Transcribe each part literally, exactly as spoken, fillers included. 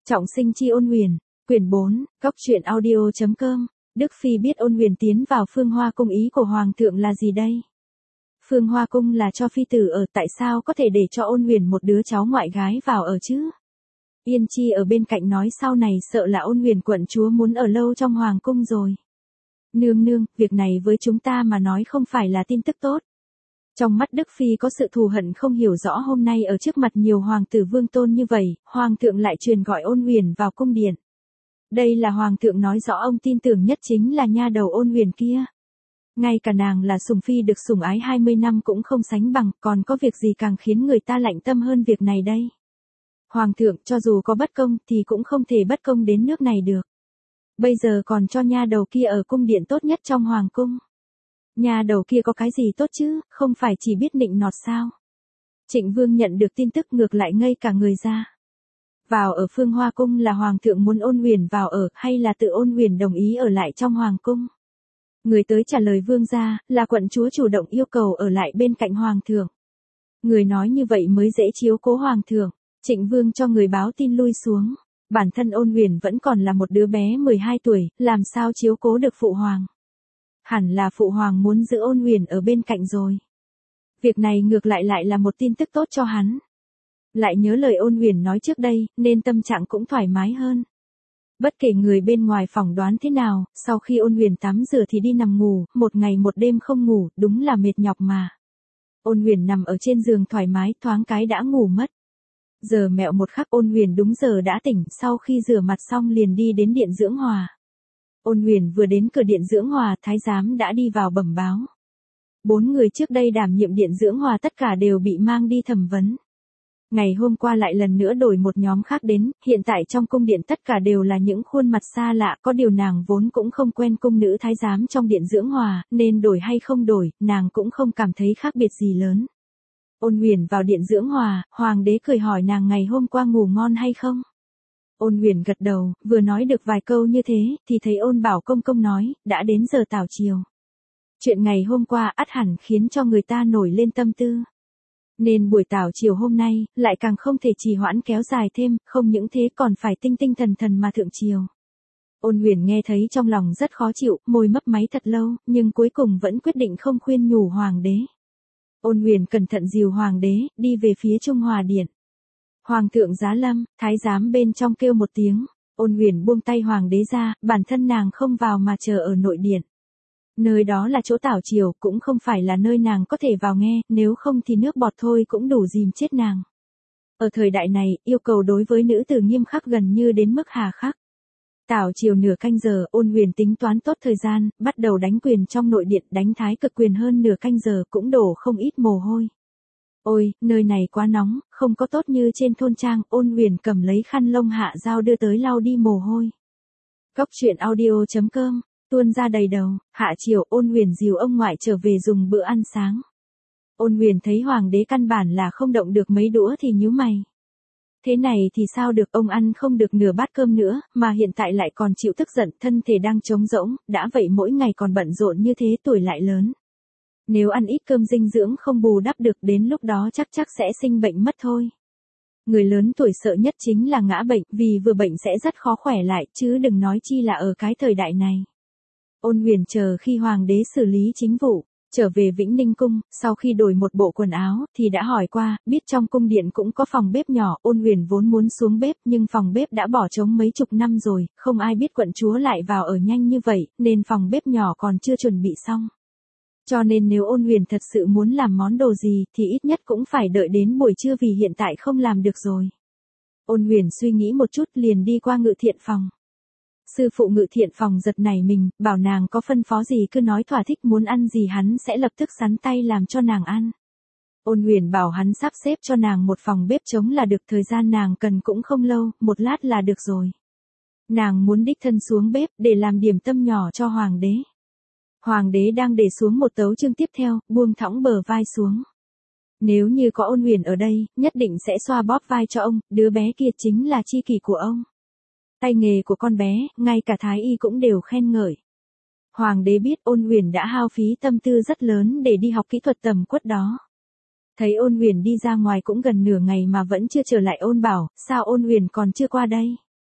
Trọng sinh chi Ôn Huyền, quyển bốn, góc truyện audio chấm com. Đức Phi biết Ôn Huyền tiến vào Phương Hoa cung ý của Hoàng thượng là gì đây? Phương Hoa cung là cho phi tử ở, tại sao có thể để cho Ôn Huyền một đứa cháu ngoại gái vào ở chứ? Yên Chi ở bên cạnh nói sau này sợ là Ôn Huyền quận chúa muốn ở lâu trong Hoàng cung rồi. Nương nương, việc này với chúng ta mà nói không phải là tin tức tốt. Trong mắt Đức Phi có sự thù hận không hiểu rõ, hôm nay ở trước mặt nhiều hoàng tử vương tôn như vậy, Hoàng thượng lại truyền gọi Ôn Huyền vào cung điện. Đây là Hoàng thượng nói rõ ông tin tưởng nhất chính là nha đầu Ôn Huyền kia. Ngay cả nàng là sủng phi được sủng ái hai mươi năm cũng không sánh bằng, còn có việc gì càng khiến người ta lạnh tâm hơn việc này đây. Hoàng thượng cho dù có bất công thì cũng không thể bất công đến nước này được. Bây giờ còn cho nha đầu kia ở cung điện tốt nhất trong Hoàng cung. Nha đầu kia có cái gì tốt chứ, không phải chỉ biết nịnh nọt sao? Trịnh Vương nhận được tin tức ngược lại ngây cả người ra. Vào ở Phương Hoa cung là Hoàng thượng muốn Ôn Huyền vào ở, hay là tự Ôn Huyền đồng ý ở lại trong Hoàng cung? Người tới trả lời Vương gia, là quận chúa chủ động yêu cầu ở lại bên cạnh Hoàng thượng. Người nói như vậy mới dễ chiếu cố Hoàng thượng. Trịnh Vương cho người báo tin lui xuống. Bản thân Ôn Huyền vẫn còn là một đứa bé mười hai tuổi, làm sao chiếu cố được phụ hoàng? Hẳn là phụ hoàng muốn giữ Ôn Huyền ở bên cạnh rồi. Việc này ngược lại lại là một tin tức tốt cho hắn. Lại nhớ lời Ôn Huyền nói trước đây, nên tâm trạng cũng thoải mái hơn. Bất kể người bên ngoài phỏng đoán thế nào, sau khi Ôn Huyền tắm rửa thì đi nằm ngủ, một ngày một đêm không ngủ, đúng là mệt nhọc mà. Ôn Huyền nằm ở trên giường thoải mái, thoáng cái đã ngủ mất. Giờ mẹo một khắc Ôn Huyền đúng giờ đã tỉnh, sau khi rửa mặt xong liền đi đến điện dưỡng hòa. Ôn Huyền vừa đến cửa điện dưỡng hòa, thái giám đã đi vào bẩm báo. Bốn người trước đây đảm nhiệm điện dưỡng hòa tất cả đều bị mang đi thẩm vấn. Ngày hôm qua lại lần nữa đổi một nhóm khác đến, hiện tại trong cung điện tất cả đều là những khuôn mặt xa lạ, có điều nàng vốn cũng không quen cung nữ thái giám trong điện dưỡng hòa, nên đổi hay không đổi, nàng cũng không cảm thấy khác biệt gì lớn. Ôn Huyền vào điện dưỡng hòa, Hoàng đế cười hỏi nàng ngày hôm qua ngủ ngon hay không? Ôn Huyền gật đầu, vừa nói được vài câu như thế, thì thấy Ôn Bảo công công nói, đã đến giờ tảo chiều. Chuyện ngày hôm qua ắt hẳn khiến cho người ta nổi lên tâm tư. Nên buổi tảo chiều hôm nay, lại càng không thể trì hoãn kéo dài thêm, không những thế còn phải tinh tinh thần thần mà thượng triều. Ôn Huyền nghe thấy trong lòng rất khó chịu, môi mấp máy thật lâu, nhưng cuối cùng vẫn quyết định không khuyên nhủ Hoàng đế. Ôn Huyền cẩn thận dìu Hoàng đế, đi về phía Trung Hòa điện. Hoàng thượng giá lâm, thái giám bên trong kêu một tiếng, Ôn Huyền buông tay Hoàng đế ra, bản thân nàng không vào mà chờ ở nội điện. Nơi đó là chỗ tảo chiều, cũng không phải là nơi nàng có thể vào nghe, nếu không thì nước bọt thôi cũng đủ dìm chết nàng. Ở thời đại này, yêu cầu đối với nữ tử nghiêm khắc gần như đến mức hà khắc. Tảo chiều nửa canh giờ, Ôn Huyền tính toán tốt thời gian, bắt đầu đánh quyền trong nội điện, đánh thái cực quyền hơn nửa canh giờ cũng đổ không ít mồ hôi. Ôi, nơi này quá nóng, không có tốt như trên thôn trang, Ôn Huyền cầm lấy khăn lông hạ dao đưa tới lau đi mồ hôi. Góc truyện audio chấm com, tuôn ra đầy đầu, hạ chiều Ôn Huyền dìu ông ngoại trở về dùng bữa ăn sáng. Ôn Huyền thấy Hoàng đế căn bản là không động được mấy đũa thì nhíu mày. Thế này thì sao được, ông ăn không được nửa bát cơm nữa, mà hiện tại lại còn chịu tức giận, thân thể đang trống rỗng, đã vậy mỗi ngày còn bận rộn như thế, tuổi lại lớn. Nếu ăn ít cơm dinh dưỡng không bù đắp được, đến lúc đó chắc chắc sẽ sinh bệnh mất thôi. Người lớn tuổi sợ nhất chính là ngã bệnh, vì vừa bệnh sẽ rất khó khỏe lại, chứ đừng nói chi là ở cái thời đại này. Ôn Huyền chờ khi Hoàng đế xử lý chính vụ, trở về Vĩnh Ninh cung, sau khi đổi một bộ quần áo, thì đã hỏi qua, biết trong cung điện cũng có phòng bếp nhỏ, Ôn Huyền vốn muốn xuống bếp, nhưng phòng bếp đã bỏ trống mấy chục năm rồi, không ai biết quận chúa lại vào ở nhanh như vậy, nên phòng bếp nhỏ còn chưa chuẩn bị xong. Cho nên nếu Ôn Huyền thật sự muốn làm món đồ gì, thì ít nhất cũng phải đợi đến buổi trưa vì hiện tại không làm được rồi. Ôn Huyền suy nghĩ một chút liền đi qua ngự thiện phòng. Sư phụ ngự thiện phòng giật nảy mình, bảo nàng có phân phó gì cứ nói thỏa thích, muốn ăn gì hắn sẽ lập tức sắn tay làm cho nàng ăn. Ôn Huyền bảo hắn sắp xếp cho nàng một phòng bếp trống là được, thời gian nàng cần cũng không lâu, một lát là được rồi. Nàng muốn đích thân xuống bếp để làm điểm tâm nhỏ cho Hoàng đế. Hoàng đế đang để xuống một tấu chương tiếp theo, buông thõng bờ vai xuống. Nếu như có Ôn Huyền ở đây, nhất định sẽ xoa bóp vai cho ông, đứa bé kia chính là chi kỷ của ông. Tay nghề của con bé, ngay cả thái y cũng đều khen ngợi. Hoàng đế biết Ôn Huyền đã hao phí tâm tư rất lớn để đi học kỹ thuật tầm quất đó. Thấy Ôn Huyền đi ra ngoài cũng gần nửa ngày mà vẫn chưa trở lại, Ôn bảo, sao Ôn Huyền còn chưa qua đây?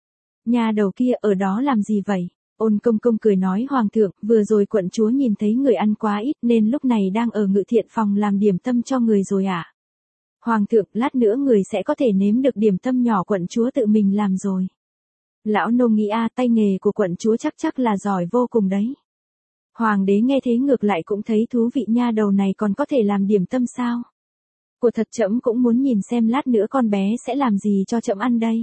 Nhà đầu kia ở đó làm gì vậy? Ôn công công cười nói hoàng thượng, vừa rồi quận chúa nhìn thấy người ăn quá ít nên lúc này đang ở ngự thiện phòng làm điểm tâm cho người rồi ạ. À? Hoàng thượng, lát nữa người sẽ có thể nếm được điểm tâm nhỏ quận chúa tự mình làm rồi. Lão nô nghĩ a, tay nghề của quận chúa chắc chắc là giỏi vô cùng đấy. Hoàng đế nghe thế ngược lại cũng thấy thú vị, nha đầu này còn có thể làm điểm tâm sao? Của thật, trẫm cũng muốn nhìn xem lát nữa con bé sẽ làm gì cho trẫm ăn đây.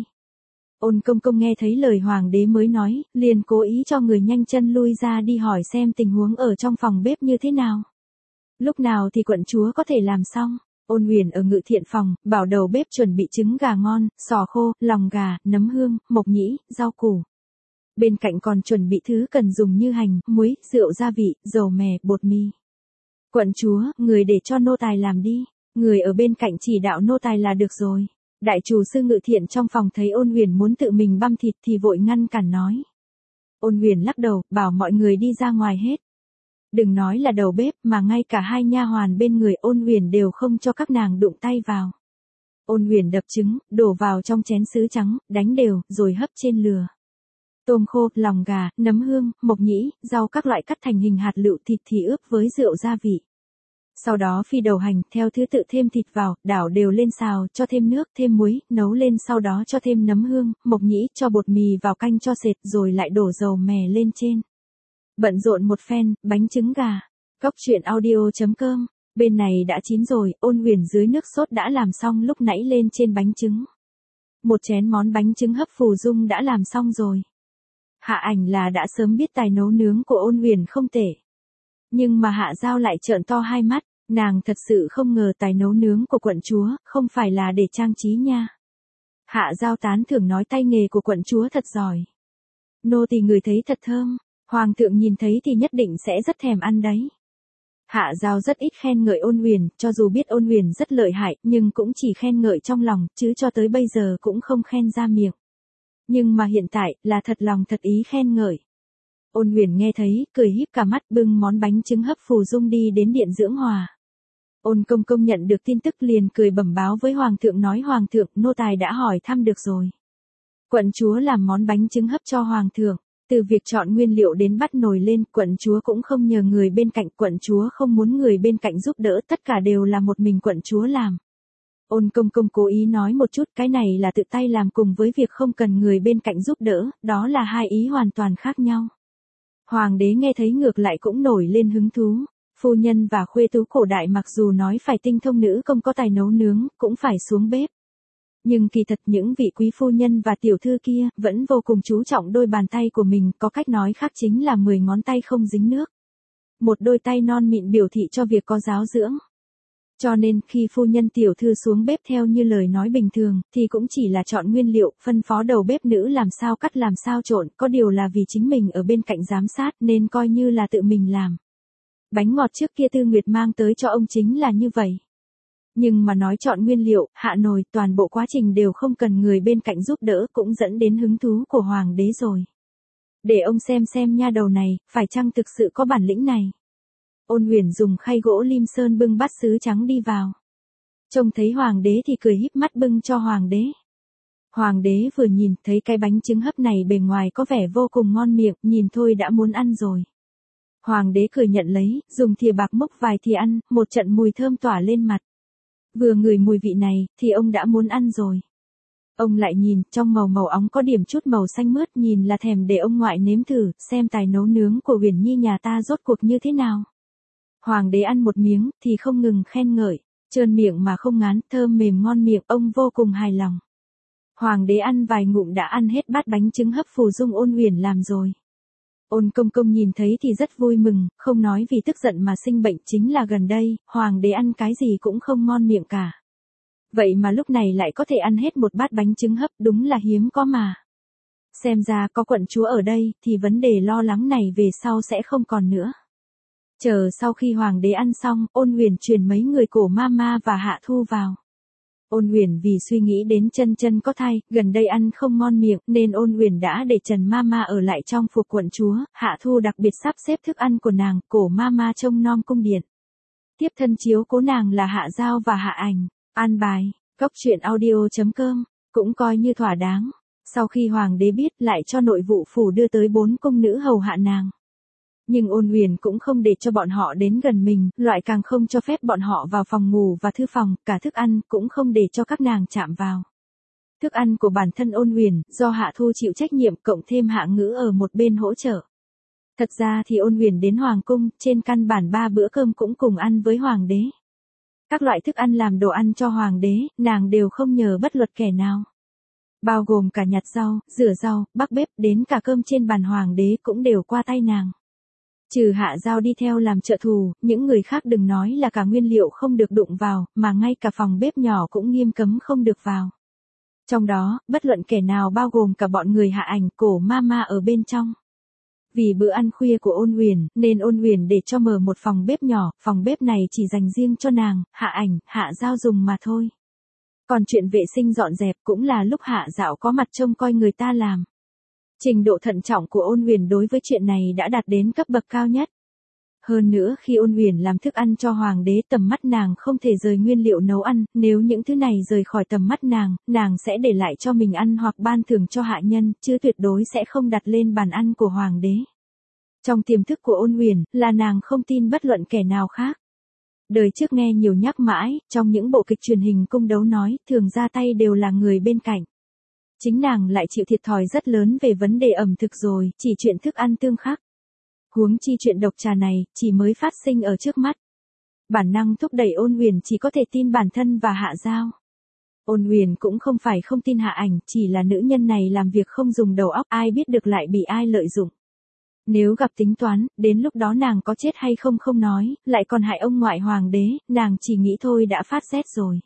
Ôn công công nghe thấy lời hoàng đế mới nói, liền cố ý cho người nhanh chân lui ra đi hỏi xem tình huống ở trong phòng bếp như thế nào. Lúc nào thì quận chúa có thể làm xong? Ôn Huyền ở ngự thiện phòng, bảo đầu bếp chuẩn bị trứng gà ngon, sò khô, lòng gà, nấm hương, mộc nhĩ, rau củ. Bên cạnh còn chuẩn bị thứ cần dùng như hành, muối, rượu gia vị, dầu mè, bột mì. Quận chúa, người để cho nô tài làm đi, người ở bên cạnh chỉ đạo nô tài là được rồi. Đại chủ sư ngự thiện trong phòng thấy Ôn Huyền muốn tự mình băm thịt thì vội ngăn cản nói. Ôn Huyền lắc đầu, bảo mọi người đi ra ngoài hết. Đừng nói là đầu bếp mà ngay cả hai nha hoàn bên người Ôn Huyền đều không cho các nàng đụng tay vào. Ôn Huyền đập trứng, đổ vào trong chén sứ trắng, đánh đều, rồi hấp trên lửa. Tôm khô, lòng gà, nấm hương, mộc nhĩ, rau các loại cắt thành hình hạt lựu, thịt thì ướp với rượu gia vị. Sau đó phi đầu hành, theo thứ tự thêm thịt vào, đảo đều lên xào, cho thêm nước, thêm muối, nấu lên, sau đó cho thêm nấm hương, mộc nhĩ, cho bột mì vào canh cho sệt, rồi lại đổ dầu mè lên trên. Bận rộn một phen, bánh trứng gà. Cóc truyện audio chấm com. Bên này đã chín rồi, Ôn Huyền dưới nước sốt đã làm xong lúc nãy lên trên bánh trứng. Một chén món bánh trứng hấp phù dung đã làm xong rồi. Hạ Ảnh là đã sớm biết tài nấu nướng của Ôn Huyền không tệ. Nhưng mà Hạ Giao lại trợn to hai mắt, nàng thật sự không ngờ tài nấu nướng của quận chúa không phải là để trang trí nha. Hạ Giao tán thưởng nói tay nghề của quận chúa thật giỏi. Nô tỳ ngửi thấy thật thơm, hoàng thượng nhìn thấy thì nhất định sẽ rất thèm ăn đấy. Hạ Giao rất ít khen ngợi Ôn Huyền, cho dù biết Ôn Huyền rất lợi hại nhưng cũng chỉ khen ngợi trong lòng, chứ cho tới bây giờ cũng không khen ra miệng. Nhưng mà hiện tại là thật lòng thật ý khen ngợi. Ôn Huyền nghe thấy, cười híp cả mắt bưng món bánh trứng hấp phù dung đi đến điện dưỡng hòa. Ôn công công nhận được tin tức liền cười bẩm báo với hoàng thượng nói hoàng thượng, nô tài đã hỏi thăm được rồi. Quận chúa làm món bánh trứng hấp cho hoàng thượng, từ việc chọn nguyên liệu đến bắt nồi lên, quận chúa cũng không nhờ người bên cạnh, quận chúa không muốn người bên cạnh giúp đỡ, tất cả đều là một mình quận chúa làm. Ôn công công cố ý nói một chút, cái này là tự tay làm cùng với việc không cần người bên cạnh giúp đỡ, đó là hai ý hoàn toàn khác nhau. Hoàng đế nghe thấy ngược lại cũng nổi lên hứng thú. Phu nhân và khuê tú cổ đại mặc dù nói phải tinh thông nữ công có tài nấu nướng, cũng phải xuống bếp. Nhưng kỳ thật những vị quý phu nhân và tiểu thư kia vẫn vô cùng chú trọng đôi bàn tay của mình, có cách nói khác chính là mười ngón tay không dính nước. Một đôi tay non mịn biểu thị cho việc có giáo dưỡng. Cho nên khi phu nhân tiểu thư xuống bếp theo như lời nói bình thường thì cũng chỉ là chọn nguyên liệu, phân phó đầu bếp nữ làm sao cắt làm sao trộn, có điều là vì chính mình ở bên cạnh giám sát nên coi như là tự mình làm. Bánh ngọt trước kia Tư Nguyệt mang tới cho ông chính là như vậy. Nhưng mà nói chọn nguyên liệu, hạ nồi, toàn bộ quá trình đều không cần người bên cạnh giúp đỡ cũng dẫn đến hứng thú của hoàng đế rồi. Để ông xem xem nha đầu này, phải chăng thực sự có bản lĩnh này. Ôn Huyền dùng khay gỗ lim sơn bưng bát sứ trắng đi vào. Trông thấy hoàng đế thì cười híp mắt bưng cho hoàng đế. Hoàng đế vừa nhìn thấy cái bánh trứng hấp này bề ngoài có vẻ vô cùng ngon miệng, nhìn thôi đã muốn ăn rồi. Hoàng đế cười nhận lấy, dùng thìa bạc múc vài thìa ăn, một trận mùi thơm tỏa lên mặt. Vừa ngửi mùi vị này, thì ông đã muốn ăn rồi. Ông lại nhìn, trong màu màu óng có điểm chút màu xanh mướt, nhìn là thèm để ông ngoại nếm thử, xem tài nấu nướng của Huyền Nhi nhà ta rốt cuộc như thế nào. Hoàng đế ăn một miếng, thì không ngừng khen ngợi, trơn miệng mà không ngán, thơm mềm ngon miệng, ông vô cùng hài lòng. Hoàng đế ăn vài ngụm đã ăn hết bát bánh trứng hấp phù dung Ôn Huyền làm rồi. Ôn công công nhìn thấy thì rất vui mừng, không nói vì tức giận mà sinh bệnh, chính là gần đây, hoàng đế ăn cái gì cũng không ngon miệng cả. Vậy mà lúc này lại có thể ăn hết một bát bánh trứng hấp, đúng là hiếm có mà. Xem ra có quận chúa ở đây, thì vấn đề lo lắng này về sau sẽ không còn nữa. Chờ sau khi hoàng đế ăn xong, Ôn Huyền truyền mấy người Cổ Mama và Hạ Thu vào. Ôn Huyền vì suy nghĩ đến Chân Chân có thai, gần đây ăn không ngon miệng, nên Ôn Huyền đã để Trần Mama ở lại trong phủ quận chúa, Hạ Thu đặc biệt sắp xếp thức ăn của nàng, Cổ Mama trông nom cung điện. Tiếp thân chiếu cố nàng là Hạ Giao và Hạ Ảnh, an bài, cóc truyện audio chấm com, cũng coi như thỏa đáng. Sau khi hoàng đế biết lại cho nội vụ phủ đưa tới bốn cung nữ hầu hạ nàng. Nhưng Ôn Huyền cũng không để cho bọn họ đến gần mình, loại càng không cho phép bọn họ vào phòng ngủ và thư phòng, cả thức ăn cũng không để cho các nàng chạm vào. Thức ăn của bản thân Ôn Huyền, do Hạ Thu chịu trách nhiệm cộng thêm Hạ Ngữ ở một bên hỗ trợ. Thật ra thì Ôn Huyền đến Hoàng cung, trên căn bản ba bữa cơm cũng cùng ăn với Hoàng đế. Các loại thức ăn làm đồ ăn cho Hoàng đế, nàng đều không nhờ bất luận kẻ nào. Bao gồm cả nhặt rau, rửa rau, bắc bếp, đến cả cơm trên bàn Hoàng đế cũng đều qua tay nàng. Trừ Hạ Giao đi theo làm trợ thủ, những người khác đừng nói là cả nguyên liệu không được đụng vào, mà ngay cả phòng bếp nhỏ cũng nghiêm cấm không được vào. Trong đó, bất luận kẻ nào bao gồm cả bọn người Hạ Ảnh, Cổ Mama ở bên trong. Vì bữa ăn khuya của Ôn Huyền, nên Ôn Huyền để cho mở một phòng bếp nhỏ, phòng bếp này chỉ dành riêng cho nàng, Hạ Ảnh, Hạ Giao dùng mà thôi. Còn chuyện vệ sinh dọn dẹp cũng là lúc Hạ Dạo có mặt trông coi người ta làm. Trình độ thận trọng của Ôn Huyền đối với chuyện này đã đạt đến cấp bậc cao nhất. Hơn nữa khi Ôn Huyền làm thức ăn cho Hoàng đế, tầm mắt nàng không thể rời nguyên liệu nấu ăn, nếu những thứ này rời khỏi tầm mắt nàng, nàng sẽ để lại cho mình ăn hoặc ban thưởng cho hạ nhân, chứ tuyệt đối sẽ không đặt lên bàn ăn của Hoàng đế. Trong tiềm thức của Ôn Huyền, là nàng không tin bất luận kẻ nào khác. Đời trước nghe nhiều nhắc mãi, trong những bộ kịch truyền hình cung đấu nói, thường ra tay đều là người bên cạnh. Chính nàng lại chịu thiệt thòi rất lớn về vấn đề ẩm thực rồi, chỉ chuyện thức ăn tương khắc. Huống chi chuyện độc trà này, chỉ mới phát sinh ở trước mắt. Bản năng thúc đẩy Ôn Huyền chỉ có thể tin bản thân và Hạ Giao. Ôn Huyền cũng không phải không tin Hạ Ảnh, chỉ là nữ nhân này làm việc không dùng đầu óc, ai biết được lại bị ai lợi dụng. Nếu gặp tính toán, đến lúc đó nàng có chết hay không không nói, lại còn hại ông ngoại Hoàng đế, nàng chỉ nghĩ thôi đã phát rét rồi.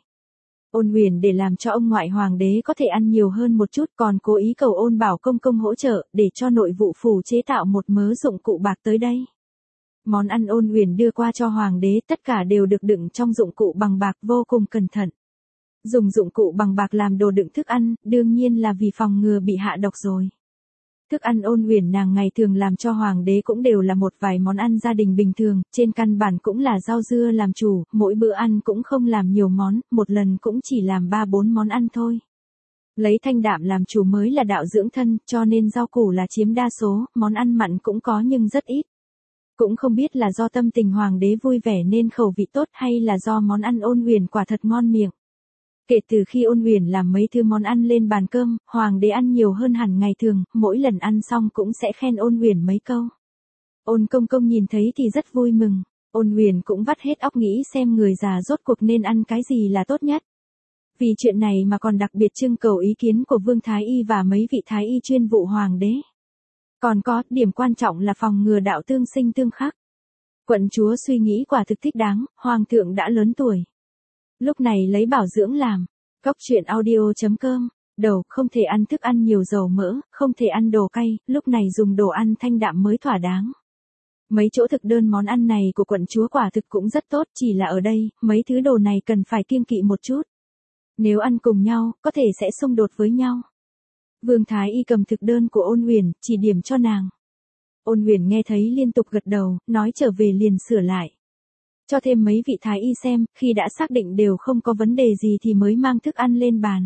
Ôn Huyền để làm cho ông ngoại Hoàng đế có thể ăn nhiều hơn một chút, còn cố ý cầu Ôn Bảo công công hỗ trợ, để cho nội vụ phủ chế tạo một mớ dụng cụ bạc tới đây. Món ăn Ôn Huyền đưa qua cho Hoàng đế tất cả đều được đựng trong dụng cụ bằng bạc vô cùng cẩn thận. Dùng dụng cụ bằng bạc làm đồ đựng thức ăn, đương nhiên là vì phòng ngừa bị hạ độc rồi. Thức ăn Ôn Huyền nàng ngày thường làm cho Hoàng đế cũng đều là một vài món ăn gia đình bình thường, trên căn bản cũng là rau dưa làm chủ, mỗi bữa ăn cũng không làm nhiều món, một lần cũng chỉ làm ba bốn món ăn thôi. Lấy thanh đạm làm chủ mới là đạo dưỡng thân, cho nên rau củ là chiếm đa số, món ăn mặn cũng có nhưng rất ít. Cũng không biết là do tâm tình Hoàng đế vui vẻ nên khẩu vị tốt hay là do món ăn Ôn Huyền quả thật ngon miệng. Kể từ khi Ôn Huyền làm mấy thứ món ăn lên bàn cơm, Hoàng đế ăn nhiều hơn hẳn ngày thường, mỗi lần ăn xong cũng sẽ khen Ôn Huyền mấy câu. Ôn công công nhìn thấy thì rất vui mừng, Ôn Huyền cũng vắt hết óc nghĩ xem người già rốt cuộc nên ăn cái gì là tốt nhất. Vì chuyện này mà còn đặc biệt trưng cầu ý kiến của Vương Thái Y và mấy vị Thái Y chuyên vụ Hoàng đế. Còn có, điểm quan trọng là phòng ngừa đạo tương sinh tương khắc. Quận chúa suy nghĩ quả thực thích đáng, Hoàng thượng đã lớn tuổi. Lúc này lấy bảo dưỡng làm. Góc truyện audio chấm com. Đầu, không thể ăn thức ăn nhiều dầu mỡ, không thể ăn đồ cay, lúc này dùng đồ ăn thanh đạm mới thỏa đáng. Mấy chỗ thực đơn món ăn này của quận chúa quả thực cũng rất tốt, chỉ là ở đây, mấy thứ đồ này cần phải kiêng kỵ một chút. Nếu ăn cùng nhau, có thể sẽ xung đột với nhau. Vương Thái Y cầm thực đơn của Ôn Huyền, chỉ điểm cho nàng. Ôn Huyền nghe thấy liên tục gật đầu, nói trở về liền sửa lại. Cho thêm mấy vị Thái Y xem, khi đã xác định đều không có vấn đề gì thì mới mang thức ăn lên bàn.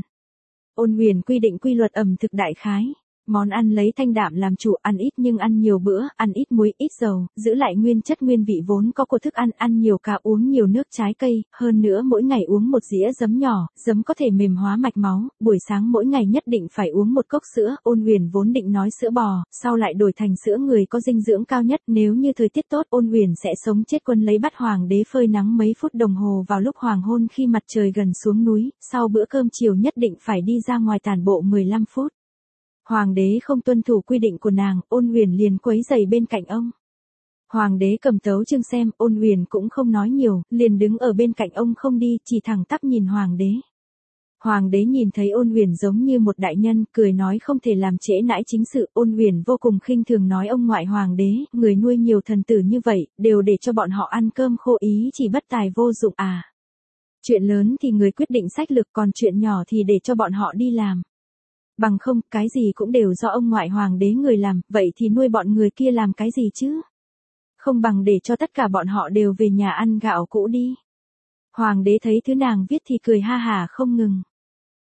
Ôn Huyền quy định quy luật ẩm thực đại khái. Món ăn lấy thanh đạm làm chủ, ăn ít nhưng ăn nhiều bữa, ăn ít muối, ít dầu, giữ lại nguyên chất nguyên vị vốn có của thức ăn, ăn nhiều cá, uống nhiều nước trái cây, hơn nữa mỗi ngày uống một dĩa giấm nhỏ, giấm có thể mềm hóa mạch máu, buổi sáng mỗi ngày nhất định phải uống một cốc sữa, Ôn Huyền vốn định nói sữa bò, sau lại đổi thành sữa người có dinh dưỡng cao nhất, nếu như thời tiết tốt, Ôn Huyền sẽ sống chết quân lấy bát Hoàng đế phơi nắng mấy phút đồng hồ vào lúc hoàng hôn khi mặt trời gần xuống núi, sau bữa cơm chiều nhất định phải đi ra ngoài tản bộ mười lăm phút. Hoàng đế không tuân thủ quy định của nàng, Ôn Huyền liền quấy rầy bên cạnh ông. Hoàng đế cầm tấu chương xem, Ôn Huyền cũng không nói nhiều, liền đứng ở bên cạnh ông không đi, chỉ thẳng tắp nhìn Hoàng đế. Hoàng đế nhìn thấy Ôn Huyền giống như một đại nhân, cười nói không thể làm trễ nãi chính sự, Ôn Huyền vô cùng khinh thường nói ông ngoại Hoàng đế, người nuôi nhiều thần tử như vậy, đều để cho bọn họ ăn cơm khô ý chỉ bất tài vô dụng à. Chuyện lớn thì người quyết định sách lược, còn chuyện nhỏ thì để cho bọn họ đi làm. Bằng không, cái gì cũng đều do ông ngoại Hoàng đế người làm, vậy thì nuôi bọn người kia làm cái gì chứ? Không bằng để cho tất cả bọn họ đều về nhà ăn gạo cũ đi. Hoàng đế thấy thứ nàng viết thì cười ha hà không ngừng.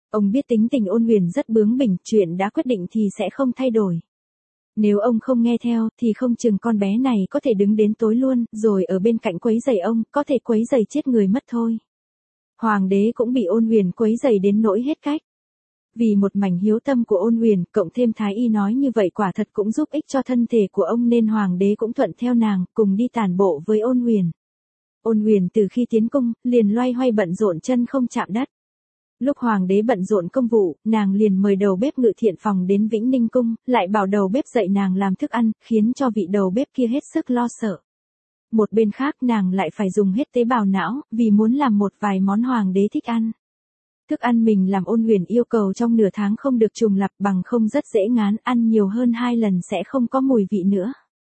Ông biết tính tình Ôn Huyền rất bướng bỉnh, chuyện đã quyết định thì sẽ không thay đổi. Nếu ông không nghe theo thì không chừng con bé này có thể đứng đến tối luôn, rồi ở bên cạnh quấy rầy ông, có thể quấy rầy chết người mất thôi. Hoàng đế cũng bị Ôn Huyền quấy rầy đến nỗi hết cách. Vì một mảnh hiếu tâm của Ôn Huyền, cộng thêm Thái Y nói như vậy quả thật cũng giúp ích cho thân thể của ông nên Hoàng đế cũng thuận theo nàng, cùng đi tản bộ với Ôn Huyền. Ôn Huyền từ khi tiến cung, liền loay hoay bận rộn chân không chạm đất. Lúc Hoàng đế bận rộn công vụ, nàng liền mời đầu bếp Ngự Thiện Phòng đến Vĩnh Ninh Cung, lại bảo đầu bếp dạy nàng làm thức ăn, khiến cho vị đầu bếp kia hết sức lo sợ. Một bên khác nàng lại phải dùng hết tế bào não, vì muốn làm một vài món Hoàng đế thích ăn. Thức ăn mình làm Ôn Huyền yêu cầu trong nửa tháng không được trùng lặp, bằng không rất dễ ngán, ăn nhiều hơn hai lần sẽ không có mùi vị nữa.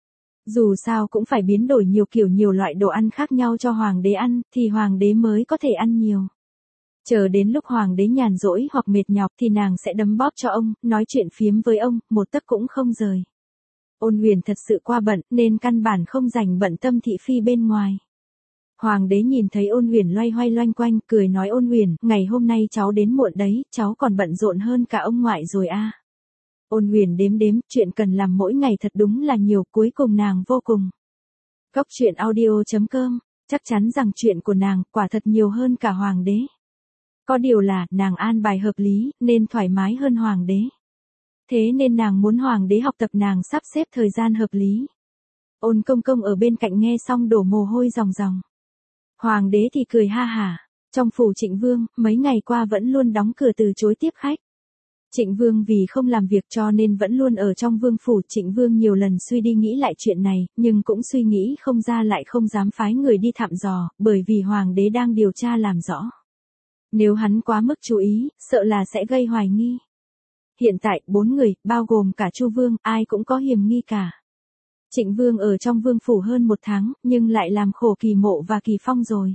Dù sao cũng phải biến đổi nhiều kiểu nhiều loại đồ ăn khác nhau cho Hoàng đế ăn, thì Hoàng đế mới có thể ăn nhiều. Chờ đến lúc Hoàng đế nhàn rỗi hoặc mệt nhọc thì nàng sẽ đấm bóp cho ông, nói chuyện phiếm với ông, một tấc cũng không rời. Ôn Huyền thật sự qua bận, nên căn bản không dành bận tâm thị phi bên ngoài. Hoàng đế nhìn thấy Ôn Huyền loay hoay loanh quanh, cười nói: Ôn Huyền, ngày hôm nay cháu đến muộn đấy, cháu còn bận rộn hơn cả ông ngoại rồi a. À. Ôn Huyền đếm đếm, chuyện cần làm mỗi ngày thật đúng là nhiều, cuối cùng nàng vô cùng. Góc truyện audio chấm com, chắc chắn rằng chuyện của nàng quả thật nhiều hơn cả Hoàng đế. Có điều là, nàng an bài hợp lý, nên thoải mái hơn Hoàng đế. Thế nên nàng muốn Hoàng đế học tập nàng sắp xếp thời gian hợp lý. Ôn Công Công ở bên cạnh nghe xong đổ mồ hôi ròng ròng. Hoàng đế thì cười ha hả. Trong phủ Trịnh Vương, mấy ngày qua vẫn luôn đóng cửa từ chối tiếp khách. Trịnh Vương vì không làm việc cho nên vẫn luôn ở trong vương phủ. Trịnh Vương nhiều lần suy đi nghĩ lại chuyện này, nhưng cũng suy nghĩ không ra, lại không dám phái người đi thăm dò, bởi vì Hoàng đế đang điều tra làm rõ. Nếu hắn quá mức chú ý, sợ là sẽ gây hoài nghi. Hiện tại, bốn người, bao gồm cả Chu Vương, ai cũng có hiểm nghi cả. Trịnh Vương ở trong vương phủ hơn một tháng, nhưng lại làm khổ Kỳ Mộ và Kỳ Phong rồi.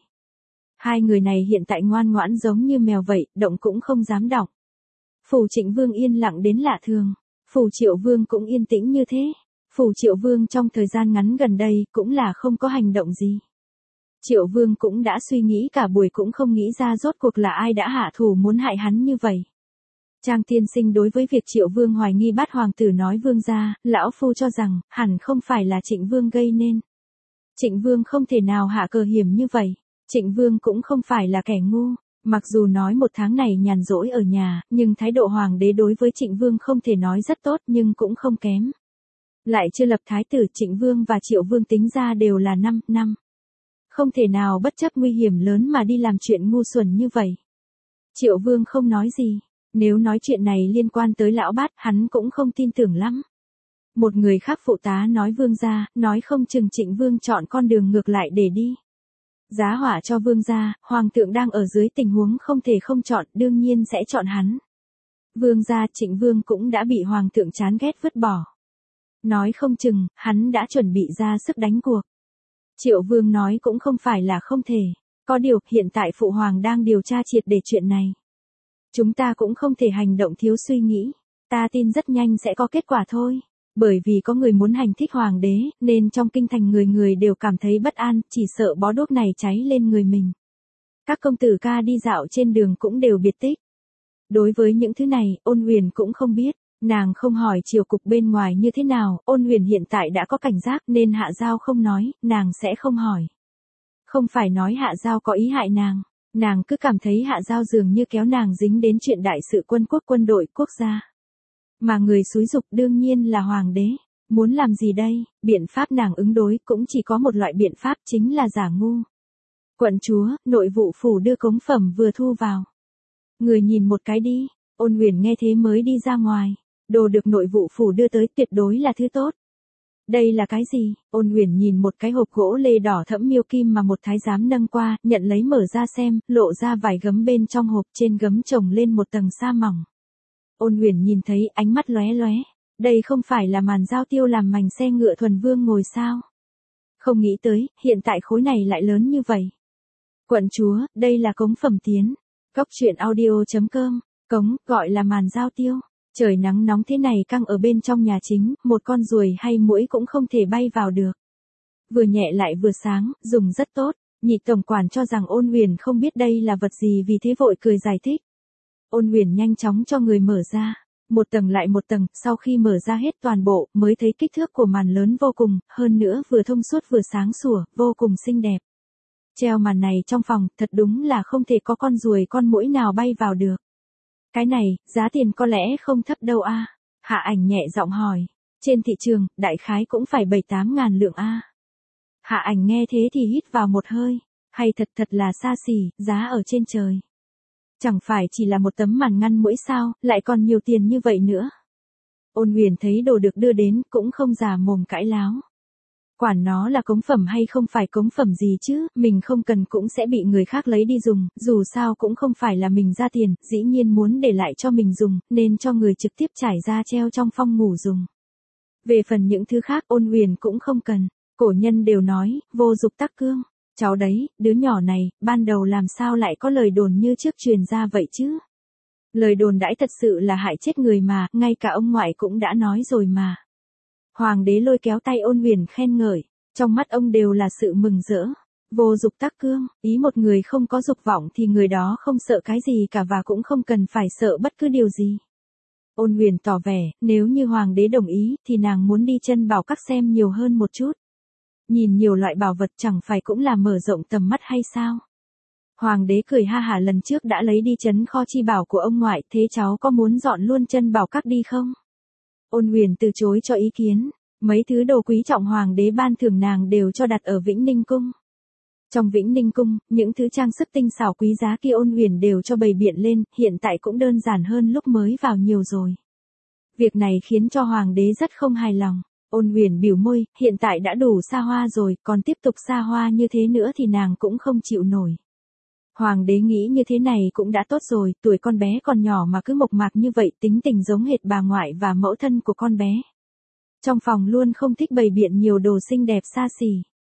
Hai người này hiện tại ngoan ngoãn giống như mèo vậy, động cũng không dám động. Phủ Trịnh Vương yên lặng đến lạ thường. Phủ Triệu Vương cũng yên tĩnh như thế. Phủ Triệu Vương trong thời gian ngắn gần đây cũng là không có hành động gì. Triệu Vương cũng đã suy nghĩ cả buổi cũng không nghĩ ra rốt cuộc là ai đã hạ thủ muốn hại hắn như vậy. Trang tiên sinh đối với việc Triệu Vương hoài nghi Bát hoàng tử nói Vương gia, lão phu cho rằng, hẳn không phải là Trịnh Vương gây nên. Trịnh Vương không thể nào hạ cờ hiểm như vậy. Trịnh Vương cũng không phải là kẻ ngu. Mặc dù nói một tháng này nhàn rỗi ở nhà, nhưng thái độ Hoàng đế đối với Trịnh Vương không thể nói rất tốt nhưng cũng không kém. Lại chưa lập thái tử, Trịnh Vương và Triệu Vương tính ra đều là năm năm. Không thể nào bất chấp nguy hiểm lớn mà đi làm chuyện ngu xuẩn như vậy. Triệu Vương không nói gì. Nếu nói chuyện này liên quan tới lão Bát, hắn cũng không tin tưởng lắm. Một người khác phụ tá nói Vương gia, nói không chừng Trịnh Vương chọn con đường ngược lại để đi. Giá họa cho Vương gia, Hoàng thượng đang ở dưới tình huống không thể không chọn, đương nhiên sẽ chọn hắn. Vương gia, Trịnh Vương cũng đã bị Hoàng thượng chán ghét vứt bỏ. Nói không chừng, hắn đã chuẩn bị ra sức đánh cuộc. Triệu Vương nói cũng không phải là không thể. Có điều, hiện tại Phụ Hoàng đang điều tra triệt để chuyện này. Chúng ta cũng không thể hành động thiếu suy nghĩ. Ta tin rất nhanh sẽ có kết quả thôi. Bởi vì có người muốn hành thích Hoàng đế, nên trong kinh thành người người đều cảm thấy bất an, chỉ sợ bó đuốc này cháy lên người mình. Các công tử ca đi dạo trên đường cũng đều biệt tích. Đối với những thứ này, Ôn Huyền cũng không biết. Nàng không hỏi triều cục bên ngoài như thế nào, Ôn Huyền hiện tại đã có cảnh giác nên Hạ Giao không nói, nàng sẽ không hỏi. Không phải nói Hạ Giao có ý hại nàng, nàng cứ cảm thấy Hạ Giao dường như kéo nàng dính đến chuyện đại sự quân quốc quân đội quốc gia. Mà người xúi giục đương nhiên là Hoàng đế. Muốn làm gì đây? Biện pháp nàng ứng đối cũng chỉ có một loại biện pháp, chính là giả ngu. Quận chúa, nội vụ phủ đưa cống phẩm vừa thu vào. Người nhìn một cái đi. Ôn Huyền nghe thế mới đi ra ngoài. Đồ được nội vụ phủ đưa tới tuyệt đối là thứ tốt. Đây là cái gì? Ôn Huyền nhìn một cái hộp gỗ lê đỏ thẫm miêu kim mà một thái giám nâng qua, nhận lấy mở ra xem, lộ ra vài gấm bên trong hộp, trên gấm chồng lên một tầng sa mỏng. Ôn Huyền nhìn thấy, ánh mắt lóe lóe. Đây không phải là màn giao tiêu làm mảnh xe ngựa thuần vương ngồi sao? Không nghĩ tới, hiện tại khối này lại lớn như vậy. Quận chúa, đây là cống phẩm tiến. Góc truyện audio chấm com, cống, gọi là màn giao tiêu. Trời nắng nóng thế này căng ở bên trong nhà chính, một con ruồi hay muỗi cũng không thể bay vào được. Vừa nhẹ lại vừa sáng, dùng rất tốt. Nhị tổng quản cho rằng Ôn Huyền không biết đây là vật gì vì thế vội cười giải thích. Ôn Huyền nhanh chóng cho người mở ra. Một tầng lại một tầng, sau khi mở ra hết toàn bộ, mới thấy kích thước của màn lớn vô cùng, hơn nữa vừa thông suốt vừa sáng sủa, vô cùng xinh đẹp. Treo màn này trong phòng, thật đúng là không thể có con ruồi con muỗi nào bay vào được. Cái này, giá tiền có lẽ không thấp đâu a? Hạ Ảnh nhẹ giọng hỏi. Trên thị trường, đại khái cũng phải bảy tám ngàn lượng a. Hạ Ảnh nghe thế thì hít vào một hơi. Hay thật thật là xa xỉ, giá ở trên trời. Chẳng phải chỉ là một tấm màn ngăn muỗi sao, lại còn nhiều tiền như vậy nữa. Ôn Huyền thấy đồ được đưa đến, cũng không già mồm cãi láo. Quản nó là cống phẩm hay không phải cống phẩm gì chứ, mình không cần cũng sẽ bị người khác lấy đi dùng, dù sao cũng không phải là mình ra tiền, dĩ nhiên muốn để lại cho mình dùng, nên cho người trực tiếp trải ra treo trong phòng ngủ dùng. Về phần những thứ khác Ôn Huyền cũng không cần, cổ nhân đều nói, vô dục tắc cương. Cháu đấy, đứa nhỏ này, ban đầu làm sao lại có lời đồn như trước truyền ra vậy chứ? Lời đồn đãi thật sự là hại chết người mà, ngay cả ông ngoại cũng đã nói rồi mà. Hoàng đế lôi kéo tay Ôn Huyền khen ngợi, trong mắt ông đều là sự mừng rỡ. Vô dục tắc cương, ý một người không có dục vọng thì người đó không sợ cái gì cả và cũng không cần phải sợ bất cứ điều gì. Ôn Huyền tỏ vẻ, nếu như Hoàng đế đồng ý thì nàng muốn đi chân bảo các xem nhiều hơn một chút. Nhìn nhiều loại bảo vật chẳng phải cũng là mở rộng tầm mắt hay sao? Hoàng đế cười ha hả, lần trước đã lấy đi trấn kho chi bảo của ông ngoại, thế cháu có muốn dọn luôn chân bảo các đi không? Ôn Huyền từ chối cho ý kiến, mấy thứ đồ quý trọng Hoàng đế ban thưởng nàng đều cho đặt ở Vĩnh Ninh Cung. Trong Vĩnh Ninh Cung, những thứ trang sức tinh xảo quý giá kia Ôn Huyền đều cho bày biện lên, hiện tại cũng đơn giản hơn lúc mới vào nhiều rồi. Việc này khiến cho Hoàng đế rất không hài lòng. Ôn Huyền bĩu môi, hiện tại đã đủ xa hoa rồi, còn tiếp tục xa hoa như thế nữa thì nàng cũng không chịu nổi. Hoàng đế nghĩ như thế này cũng đã tốt rồi, tuổi con bé còn nhỏ mà cứ mộc mạc như vậy, tính tình giống hệt bà ngoại và mẫu thân của con bé. Trong phòng luôn không thích bày biện nhiều đồ xinh đẹp xa xỉ.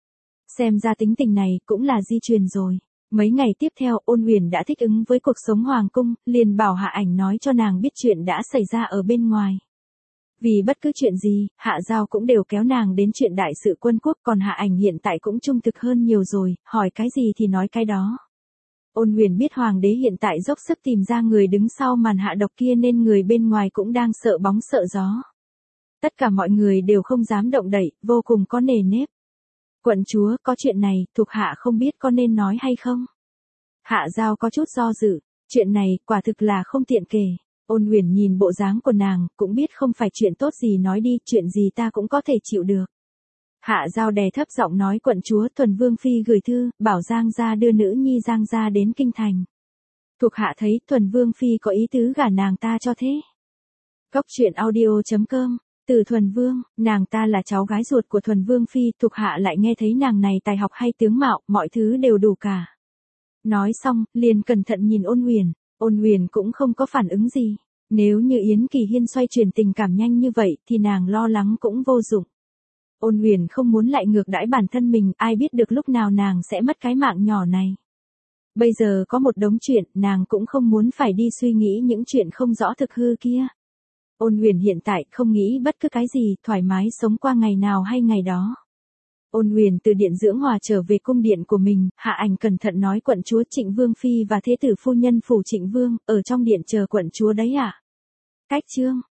Xem ra tính tình này cũng là di truyền rồi. Mấy ngày tiếp theo Ôn Huyền đã thích ứng với cuộc sống hoàng cung, liền bảo Hạ Ảnh nói cho nàng biết chuyện đã xảy ra ở bên ngoài. Vì bất cứ chuyện gì, Hạ Giao cũng đều kéo nàng đến chuyện đại sự quân quốc, còn Hạ Ảnh hiện tại cũng trung thực hơn nhiều rồi, hỏi cái gì thì nói cái đó. Ôn Huyền biết Hoàng đế hiện tại dốc sức tìm ra người đứng sau màn hạ độc kia nên người bên ngoài cũng đang sợ bóng sợ gió. Tất cả mọi người đều không dám động đậy, vô cùng có nề nếp. Quận chúa, có chuyện này, thuộc hạ không biết có nên nói hay không? Hạ Giao có chút do dự, chuyện này quả thực là không tiện kể. Ôn Huyền nhìn bộ dáng của nàng, cũng biết không phải chuyện tốt gì, nói đi, chuyện gì ta cũng có thể chịu được. Hạ Giao đè thấp giọng nói, quận chúa, Thuần Vương phi gửi thư, bảo Giang gia đưa nữ nhi Giang gia đến kinh thành. Thuộc hạ thấy Thuần Vương phi có ý tứ gả nàng ta cho thế. Góc truyện audio chấm com. Từ Thuần Vương, nàng ta là cháu gái ruột của Thuần Vương phi, thuộc hạ lại nghe thấy nàng này tài học hay tướng mạo, mọi thứ đều đủ cả. Nói xong, liền cẩn thận nhìn Ôn Huyền. Ôn Huyền cũng không có phản ứng gì. Nếu như Yến Kỳ Hiên xoay chuyển tình cảm nhanh như vậy thì nàng lo lắng cũng vô dụng. Ôn Huyền không muốn lại ngược đãi bản thân mình, ai biết được lúc nào nàng sẽ mất cái mạng nhỏ này. Bây giờ có một đống chuyện, nàng cũng không muốn phải đi suy nghĩ những chuyện không rõ thực hư kia. Ôn Huyền hiện tại không nghĩ bất cứ cái gì, thoải mái sống qua ngày nào hay ngày đó. Ôn Huyền từ điện dưỡng hòa trở về cung điện của mình, Hạ Ảnh cẩn thận nói, quận chúa, Trịnh Vương phi và thế tử phu nhân phủ Trịnh Vương ở trong điện chờ quận chúa đấy ạ. À? Cách chương